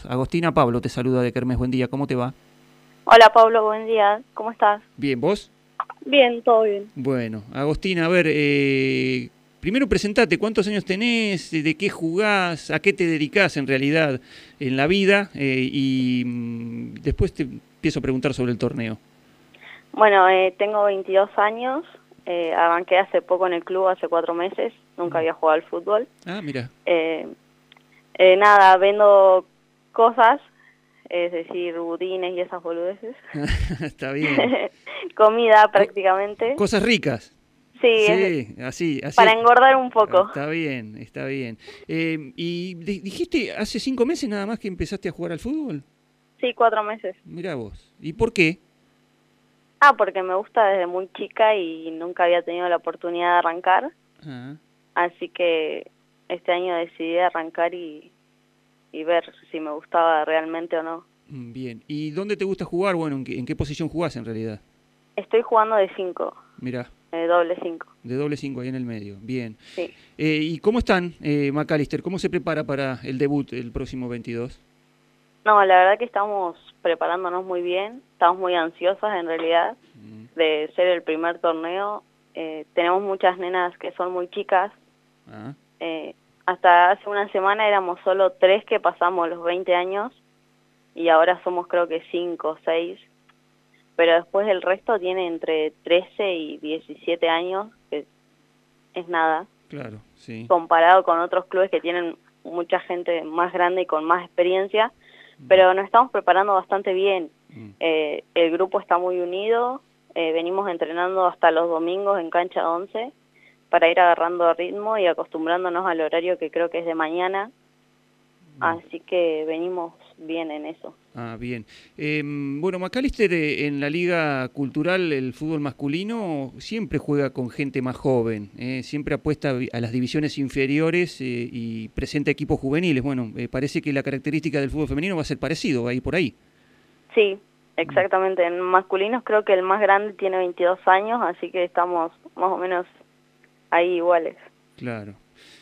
todos. Agostina, Pablo te saluda de Kermés, buen día, ¿cómo te va? Hola Pablo, buen día, ¿cómo estás? Bien, ¿vos? Bien, todo bien. Bueno, Agostina, a ver, primero presentate, ¿cuántos años tenés? ¿De qué jugás? ¿A qué te dedicás en realidad en la vida? Después te empiezo a preguntar sobre el torneo. Bueno, tengo 22 años, arranqué hace poco en el club, hace 4 meses, nunca había jugado al fútbol. Ah, mira. Nada, vendo cosas, es decir, budines y esas boludeces. Está bien. Comida prácticamente. Cosas ricas. Sí, Sí, así. para engordar un poco. Está bien, está bien. ¿Y dijiste hace 5 meses nada más que empezaste a jugar al fútbol? Sí, 4 meses. Mirá vos. ¿Y por qué? Porque me gusta desde muy chica y nunca había tenido la oportunidad de arrancar. Ah. Así que este año decidí arrancar y ver si me gustaba realmente o no. Bien. ¿Y dónde te gusta jugar? Bueno, ¿en qué posición jugás en realidad? Estoy jugando de 5, Mirá, doble 5. de doble 5 ahí en el medio. Bien. Sí. ¿Y cómo están, McAllister? ¿Cómo se prepara para el debut el próximo 22? No, la verdad que estamos preparándonos muy bien, estamos muy ansiosas en realidad de ser el primer torneo. Tenemos muchas nenas que son muy chicas. Ah. Hasta hace una semana éramos solo 3 que pasamos los 20 años y ahora somos creo que 5 o 6. Pero después el resto tiene entre 13 y 17 años, que es nada. Claro, sí. Comparado con otros clubes que tienen mucha gente más grande y con más experiencia, pero nos estamos preparando bastante bien. El grupo está muy unido, venimos entrenando hasta los domingos en cancha 11 para ir agarrando ritmo y acostumbrándonos al horario que creo que es de mañana, así que venimos bien en eso. Ah, bien. Bueno, McAllister en la Liga Cultural, el fútbol masculino, siempre juega con gente más joven, siempre apuesta a las divisiones inferiores y presenta equipos juveniles. Bueno, parece que la característica del fútbol femenino va a ser parecido, ahí por ahí. Sí, exactamente. En masculinos creo que el más grande tiene 22 años, así que estamos más o menos ahí iguales. Claro.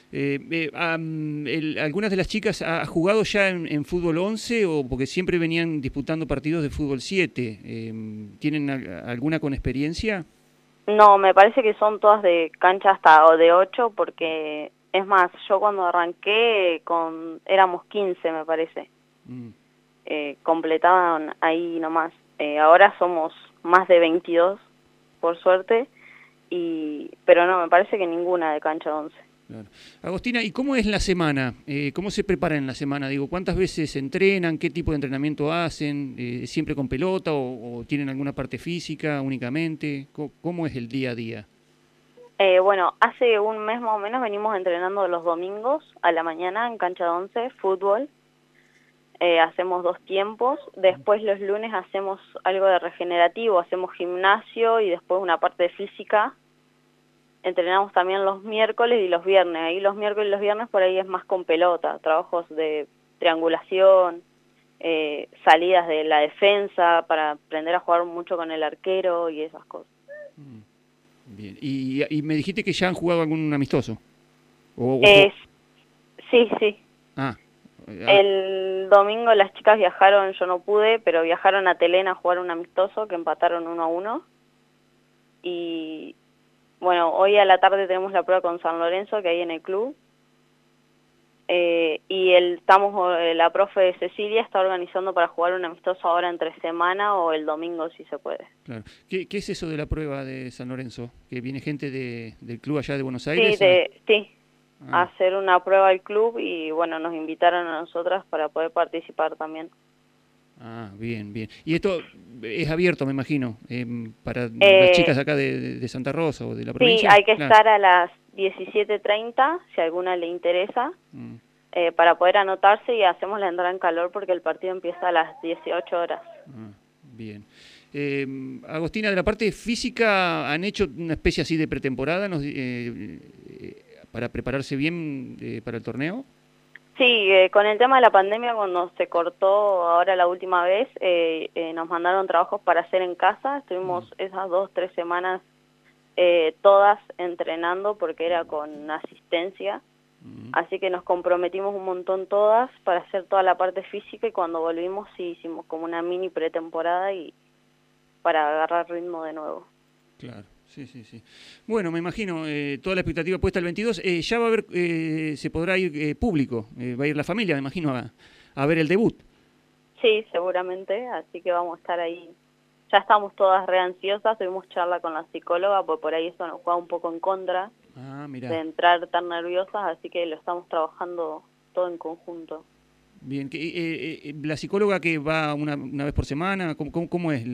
¿Algunas de las chicas ha jugado ya en fútbol 11 o porque siempre venían disputando partidos de fútbol 7? ¿Tienen alguna con experiencia? No, me parece que son todas de cancha hasta o de 8 porque es más, yo cuando arranqué éramos 15 me parece. Completaban ahí nomás. Ahora somos más de 22 por suerte, pero no, me parece que ninguna de cancha 11. Claro. Agostina, ¿y cómo es la semana? ¿Cómo se preparan en la semana? Digo, ¿cuántas veces entrenan? ¿Qué tipo de entrenamiento hacen? ¿Siempre con pelota o tienen alguna parte física únicamente? ¿Cómo es el día a día? Bueno, hace un mes más o menos venimos entrenando los domingos a la mañana en cancha 11, fútbol. Hacemos 2 tiempos. Después los lunes hacemos algo de regenerativo, hacemos gimnasio y después una parte de física. Entrenamos también los miércoles y los viernes. Ahí los miércoles y los viernes por ahí es más con pelota, trabajos de triangulación, salidas de la defensa para aprender a jugar mucho con el arquero y esas cosas. Bien. ¿Y me dijiste que ya han jugado algún amistoso? Sí, sí. Ah. El domingo las chicas viajaron, yo no pude, pero viajaron a Telena a jugar un amistoso que empataron 1-1. Y bueno, hoy a la tarde tenemos la prueba con San Lorenzo, que hay en el club. La profe Cecilia está organizando para jugar un amistoso ahora entre semana o el domingo si se puede. Claro. ¿Qué es eso de la prueba de San Lorenzo? ¿Que viene gente del club allá de Buenos Aires? Sí, a hacer una prueba al club y bueno, nos invitaron a nosotras para poder participar también. Ah, bien, bien. Y esto es abierto, me imagino, para las chicas acá de Santa Rosa o de la provincia. Sí, hay que estar a las 17:30, si a alguna le interesa, para poder anotarse y hacemos la entrada en calor porque el partido empieza a las 18 horas. Bien. Agostina, de la parte física, ¿han hecho una especie así de pretemporada para prepararse bien para el torneo? Sí, con el tema de la pandemia, cuando se cortó ahora la última vez, nos mandaron trabajos para hacer en casa. Estuvimos esas 2-3 semanas todas entrenando porque era con asistencia. Así que nos comprometimos un montón todas para hacer toda la parte física y cuando volvimos sí hicimos como una mini pretemporada y para agarrar ritmo de nuevo. Claro, sí, sí, sí. Bueno, me imagino, toda la expectativa puesta el 22. Ya va a haber, se podrá ir público, va a ir la familia, me imagino, a ver el debut. Sí, seguramente, así que vamos a estar ahí. Ya estamos todas re ansiosas, tuvimos charla con la psicóloga, porque por ahí eso nos juega un poco en contra de entrar tan nerviosas, así que lo estamos trabajando todo en conjunto. Bien, ¿la psicóloga que va una vez por semana? ¿Cómo es?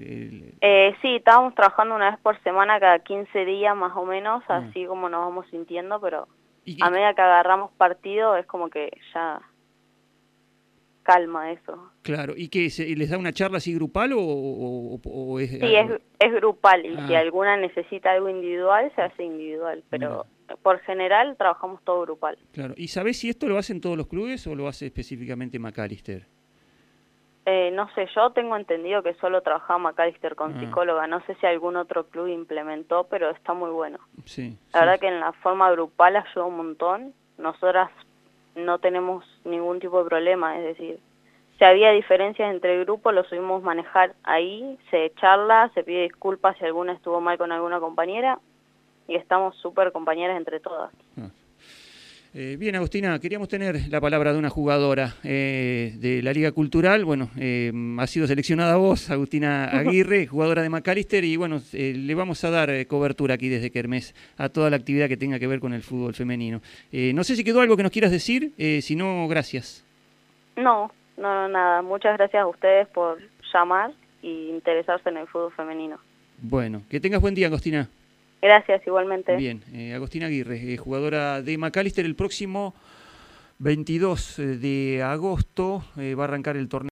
Sí, estábamos trabajando una vez por semana, cada 15 días más o menos, así como nos vamos sintiendo, pero a medida que agarramos partido es como que ya calma eso. Claro, ¿y qué? ¿Les da una charla así grupal o es...? Sí, es grupal y si alguna necesita algo individual, se hace individual, pero por general trabajamos todo grupal. Claro, ¿y sabés si esto lo hacen todos los clubes o lo hace específicamente Macalister? No sé, yo tengo entendido que solo trabajaba Macalister con psicóloga, no sé si algún otro club implementó, pero está muy bueno. Sí, la verdad que en la forma grupal ayuda un montón, nosotras no tenemos ningún tipo de problema, es decir, si había diferencias entre el grupo, lo subimos manejar ahí, se charla, se pide disculpas si alguna estuvo mal con alguna compañera y estamos súper compañeras entre todas. Bien, Agustina, queríamos tener la palabra de una jugadora de la Liga Cultural. Bueno, ha sido seleccionada vos, Agustina Aguirre, jugadora de Macalister, y bueno, le vamos a dar cobertura aquí desde Kermés a toda la actividad que tenga que ver con el fútbol femenino. No sé si quedó algo que nos quieras decir, si no, gracias. No, nada. Muchas gracias a ustedes por llamar y interesarse en el fútbol femenino. Bueno, que tengas buen día, Agustina. Gracias, igualmente. Bien, Agustina Aguirre, jugadora de Macalister. El próximo 22 de agosto va a arrancar el torneo.